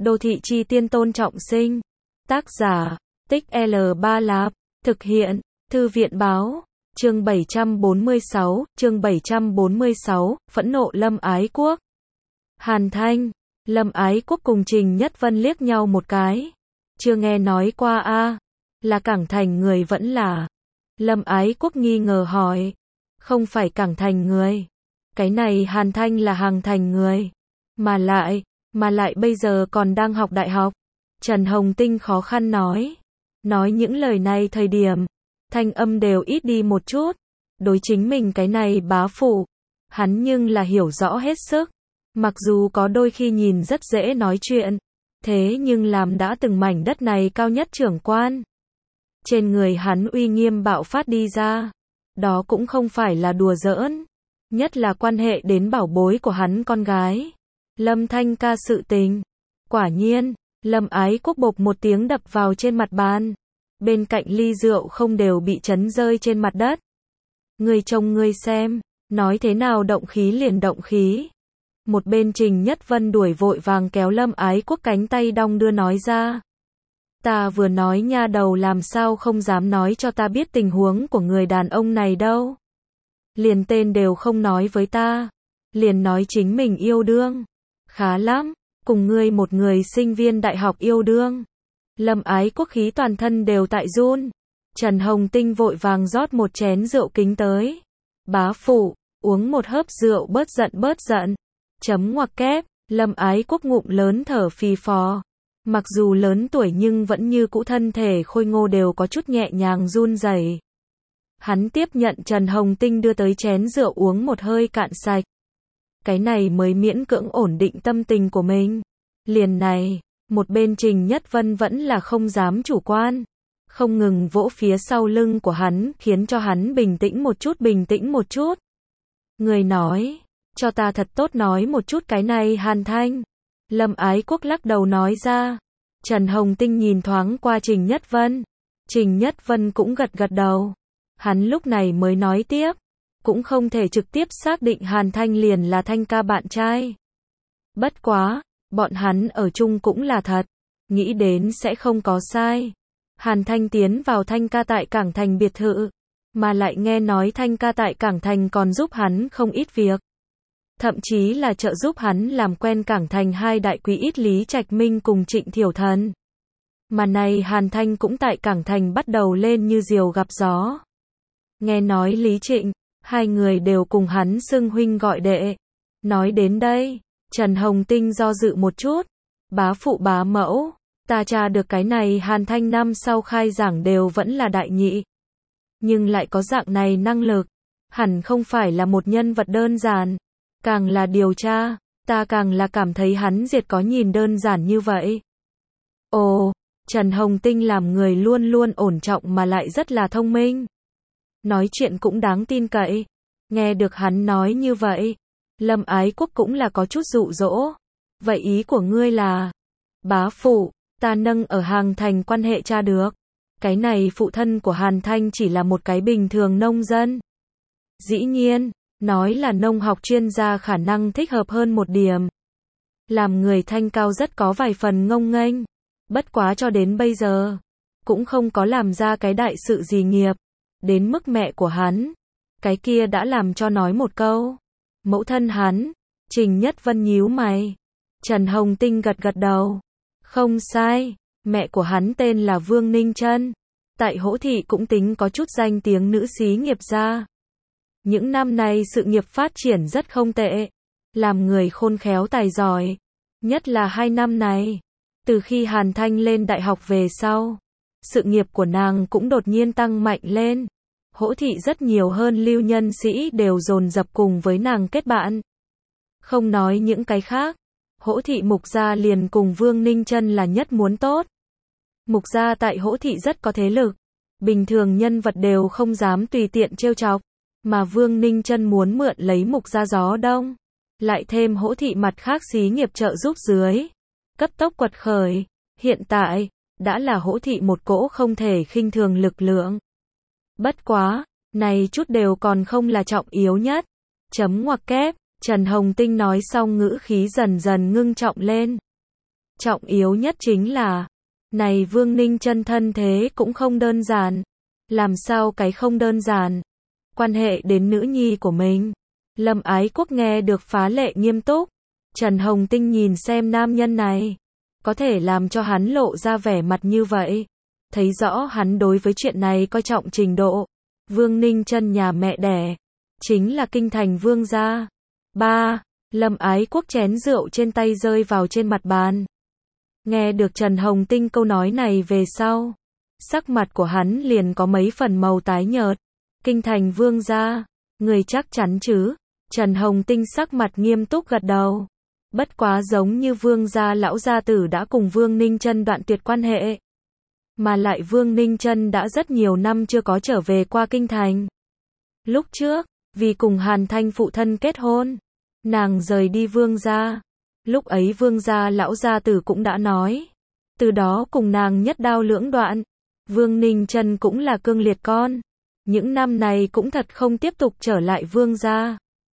Đô thị chi tiên Tôn Trọng Sinh. Tác giả, Tích L3 Lạp. Thực hiện, Thư viện báo. Chương 746, Phẫn nộ Lâm Ái Quốc. Hàn Thanh, Lâm Ái Quốc cùng Trình Nhất Vân liếc nhau một cái. Chưa nghe nói qua a, là Cảng Thành người vẫn là. Lâm Ái Quốc nghi ngờ hỏi. Không phải Cảng Thành người. Cái này Hàn Thanh là Hàng Thành người. Mà lại bây giờ còn đang học đại học. Trần Hồng Tinh khó khăn nói. Nói những lời này thời điểm, thanh âm đều ít đi một chút. Đối chính mình cái này bá phụ, hắn nhưng là hiểu rõ hết sức. Mặc dù có đôi khi nhìn rất dễ nói chuyện, thế nhưng làm đã từng mảnh đất này cao nhất trưởng quan. Trên người hắn uy nghiêm bạo phát đi ra. Đó cũng không phải là đùa giỡn. Nhất là quan hệ đến bảo bối của hắn con gái. Lâm Thanh Ca sự tình. Quả nhiên, Lâm Ái Quốc bộp một tiếng đập vào trên mặt bàn. Bên cạnh ly rượu không đều bị chấn rơi trên mặt đất. Ngươi trông ngươi xem, nói thế nào động khí liền động khí. Một bên Trình Nhất Vân đuổi vội vàng kéo Lâm Ái Quốc cánh tay đong đưa nói ra. Ta vừa nói nha đầu làm sao không dám nói cho ta biết tình huống của người đàn ông này đâu. Liền tên đều không nói với ta. Liền nói chính mình yêu đương. Khá lắm, cùng ngươi một người sinh viên đại học yêu đương. Lâm Ái Quốc khí toàn thân đều tại run. Trần Hồng Tinh vội vàng rót một chén rượu kính tới. Bá phụ, uống một hớp rượu bớt giận. Chấm ngoặc kép, Lâm Ái Quốc ngụm lớn thở phì phò. Mặc dù lớn tuổi nhưng vẫn như cũ thân thể khôi ngô đều có chút nhẹ nhàng run rẩy. Hắn tiếp nhận Trần Hồng Tinh đưa tới chén rượu uống một hơi cạn sạch. Cái này mới miễn cưỡng ổn định tâm tình của mình. Liền này, một bên Trình Nhất Vân vẫn là không dám chủ quan. Không ngừng vỗ phía sau lưng của hắn khiến cho hắn bình tĩnh một chút. Người nói, cho ta thật tốt nói một chút cái này Hàn Thanh. Lâm Ái Quốc lắc đầu nói ra. Trần Hồng Tinh nhìn thoáng qua Trình Nhất Vân. Trình Nhất Vân cũng gật đầu. Hắn lúc này mới nói tiếp. Cũng không thể trực tiếp xác định Hàn Thanh liền là Thanh ca bạn trai. Bất quá, bọn hắn ở chung cũng là thật. Nghĩ đến sẽ không có sai. Hàn Thanh tiến vào Thanh ca tại Cảng Thành biệt thự. Mà lại nghe nói Thanh ca tại Cảng Thành còn giúp hắn không ít việc. Thậm chí là trợ giúp hắn làm quen Cảng Thành hai đại quý ít Lý Trạch Minh cùng Trịnh Thiểu Thần. Mà này Hàn Thanh cũng tại Cảng Thành bắt đầu lên như diều gặp gió. Nghe nói Lý Trịnh, hai người đều cùng hắn xưng huynh gọi đệ. Nói đến đây, Trần Hồng Tinh do dự một chút. Bá phụ bá mẫu, ta tra được cái này Hàn Thanh năm sau khai giảng đều vẫn là đại nhị. Nhưng lại có dạng này năng lực. Hẳn không phải là một nhân vật đơn giản. Càng là điều tra, ta càng là cảm thấy hắn diệt có nhìn đơn giản như vậy. Ồ, Trần Hồng Tinh làm người luôn luôn ổn trọng mà lại rất là thông minh. Nói chuyện cũng đáng tin cậy. Nghe được hắn nói như vậy, Lâm Ái Quốc cũng là có chút dụ dỗ. Vậy ý của ngươi là, bá phụ, ta nâng ở Hàng Thành quan hệ tra được. Cái này phụ thân của Hàn Thanh chỉ là một cái bình thường nông dân. Dĩ nhiên, nói là nông học chuyên gia khả năng thích hợp hơn một điểm. Làm người Thanh cao rất có vài phần ngông nghênh. Bất quá cho đến bây giờ, cũng không có làm ra cái đại sự gì nghiệp. Đến mức mẹ của hắn, cái kia đã làm cho nói một câu. Mẫu thân hắn, Trình Nhất Vân nhíu mày. Trần Hồng Tinh gật đầu. Không sai, mẹ của hắn tên là Vương Ninh Trân. Tại Hỗ Thị cũng tính có chút danh tiếng nữ xí nghiệp gia. Những năm nay sự nghiệp phát triển rất không tệ. Làm người khôn khéo tài giỏi. Nhất là 2 năm này. Từ khi Hàn Thanh lên đại học về sau, sự nghiệp của nàng cũng đột nhiên tăng mạnh lên. Hỗ Thị rất nhiều hơn lưu nhân sĩ đều dồn dập cùng với nàng kết bạn. Không nói những cái khác, Hỗ Thị Mục gia liền cùng Vương Ninh Trân là nhất muốn tốt. Mục gia tại Hỗ Thị rất có thế lực. Bình thường nhân vật đều không dám tùy tiện trêu chọc. Mà Vương Ninh Trân muốn mượn lấy Mục gia gió đông. Lại thêm Hỗ Thị mặt khác xí nghiệp trợ giúp dưới. Cấp tốc quật khởi. Hiện tại, đã là Hỗ Thị một cỗ không thể khinh thường lực lượng. Bất quá, này chút đều còn không là trọng yếu nhất. Chấm ngoặc kép, Trần Hồng Tinh nói xong ngữ khí dần dần ngưng trọng lên. Trọng yếu nhất chính là, này Vương Ninh Chân thân thế cũng không đơn giản. Làm sao cái không đơn giản? Quan hệ đến nữ nhi của mình. Lâm Ái Quốc nghe được phá lệ nghiêm túc. Trần Hồng Tinh nhìn xem nam nhân này, có thể làm cho hắn lộ ra vẻ mặt như vậy, thấy rõ hắn đối với chuyện này coi trọng trình độ. Vương Ninh Chân nhà mẹ đẻ, chính là kinh thành vương gia. Ba, Lâm Ái Quốc chén rượu trên tay rơi vào trên mặt bàn. Nghe được Trần Hồng Tinh câu nói này về sau, sắc mặt của hắn liền có mấy phần màu tái nhợt. Kinh thành vương gia, người chắc chắn chứ? Trần Hồng Tinh sắc mặt nghiêm túc gật đầu. Bất quá giống như vương gia lão gia tử đã cùng Vương Ninh Chân đoạn tuyệt quan hệ. Mà lại Vương Ninh Chân đã rất nhiều năm chưa có trở về qua kinh thành. Lúc trước, vì cùng Hàn Thanh phụ thân kết hôn, nàng rời đi vương gia. Lúc ấy vương gia lão gia tử cũng đã nói, từ đó cùng nàng nhất đao lưỡng đoạn. Vương Ninh Chân cũng là cương liệt con, những năm này cũng thật không tiếp tục trở lại vương gia,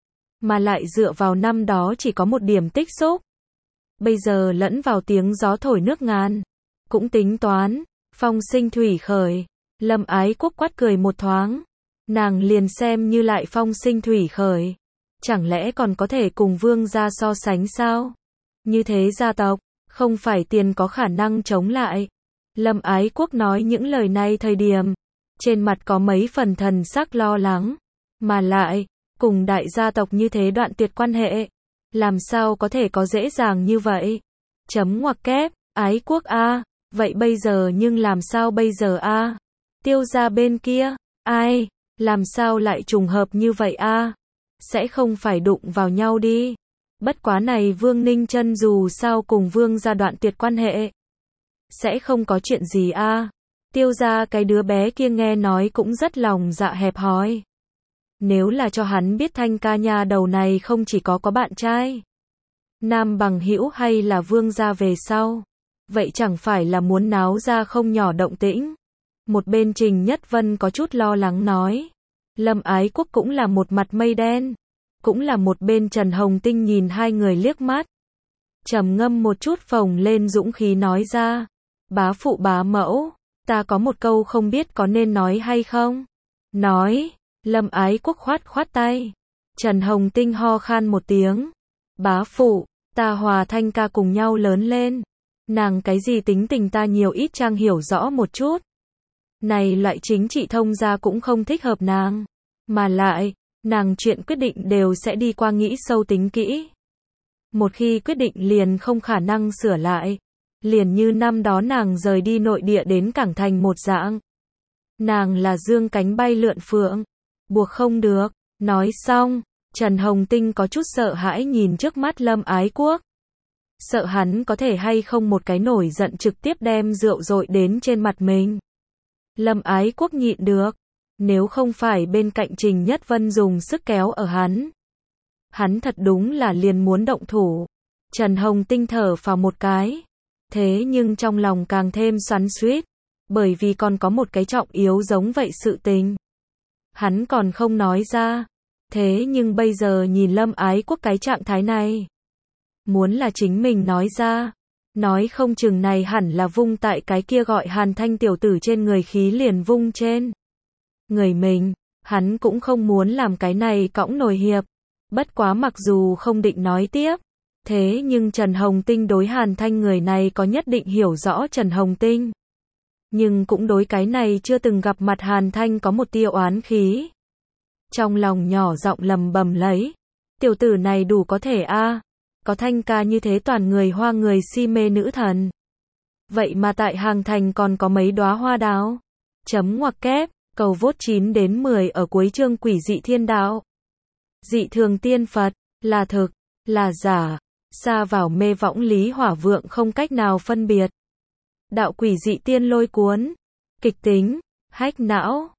mà lại dựa vào năm đó chỉ có một điểm tích xúc. Bây giờ lẫn vào tiếng gió thổi nước ngàn, cũng tính toán, phong sinh thủy khởi. Lâm Ái Quốc quát cười một thoáng, nàng liền xem như lại phong sinh thủy khởi, chẳng lẽ còn có thể cùng vương gia so sánh sao? Như thế gia tộc, không phải tiền có khả năng chống lại. Lâm Ái Quốc nói những lời này thời điểm, trên mặt có mấy phần thần sắc lo lắng, mà lại, cùng đại gia tộc như thế đoạn tuyệt quan hệ, làm sao có thể có dễ dàng như vậy? Chấm ngoặc kép, Ái Quốc a, vậy bây giờ nhưng làm sao bây giờ a? Tiêu gia bên kia, ai, làm sao lại trùng hợp như vậy a? Sẽ không phải đụng vào nhau đi. Bất quá này Vương Ninh Chân dù sao cùng vương gia đoạn tuyệt quan hệ, sẽ không có chuyện gì a? Tiêu gia cái đứa bé kia nghe nói cũng rất lòng dạ hẹp hòi. Nếu là cho hắn biết Thanh ca nha đầu này không chỉ có bạn trai nam bằng hữu hay là vương gia về sau, vậy chẳng phải là muốn náo ra không nhỏ động tĩnh. Một bên Trình Nhất Vân có chút lo lắng nói. Lâm Ái Quốc cũng là một mặt mây đen. Cũng là một bên Trần Hồng Tinh nhìn hai người liếc mắt, trầm ngâm một chút phồng lên dũng khí nói ra. Bá phụ bá mẫu, ta có một câu không biết có nên nói hay không? Nói. Lâm Ái Quốc khoát khoát tay. Trần Hồng Tinh ho khan một tiếng. Bá phụ, ta hòa Thanh ca cùng nhau lớn lên. Nàng cái gì tính tình ta nhiều ít trang hiểu rõ một chút. Này loại chính trị thông gia cũng không thích hợp nàng. Mà lại, nàng chuyện quyết định đều sẽ đi qua nghĩ sâu tính kỹ. Một khi quyết định liền không khả năng sửa lại. Liền như năm đó nàng rời đi nội địa đến Cảng Thành một dạng. Nàng là dương cánh bay lượn phượng. Buộc không được. Nói xong, Trần Hồng Tinh có chút sợ hãi nhìn trước mắt Lâm Ái Quốc. Sợ hắn có thể hay không một cái nổi giận trực tiếp đem rượu dội đến trên mặt mình. Lâm Ái Quốc nhịn được. Nếu không phải bên cạnh Trình Nhất Vân dùng sức kéo ở hắn thật đúng là liền muốn động thủ. Trần Hồng Tinh thở phào một cái. Thế nhưng trong lòng càng thêm xoắn xuýt, bởi vì còn có một cái trọng yếu giống vậy sự tình. Hắn còn không nói ra. Thế nhưng bây giờ nhìn Lâm Ái Quốc cái trạng thái này, muốn là chính mình nói ra, nói không chừng này hẳn là vung tại cái kia gọi Hàn Thanh tiểu tử trên người khí liền vung trên người mình. Hắn cũng không muốn làm cái này cõng nồi hiệp. Bất quá mặc dù không định nói tiếp, thế nhưng Trần Hồng Tinh đối Hàn Thanh người này có nhất định hiểu rõ Trần Hồng Tinh. Nhưng cũng đối cái này chưa từng gặp mặt Hàn Thanh có một tia oán khí. Trong lòng nhỏ giọng lầm bầm lấy. Tiểu tử này đủ có thể a, có Thanh ca như thế toàn người hoa người si mê nữ thần. Vậy mà tại Hàng Thành còn có mấy đóa hoa đào. Chấm ngoặc kép, cầu vote 9 đến 10 ở cuối chương Quỷ dị thiên đạo. Dị thường tiên Phật, là thực, là giả, xa vào mê võng lý hỏa vượng không cách nào phân biệt. Đạo quỷ dị tiên lôi cuốn, kịch tính, hách não.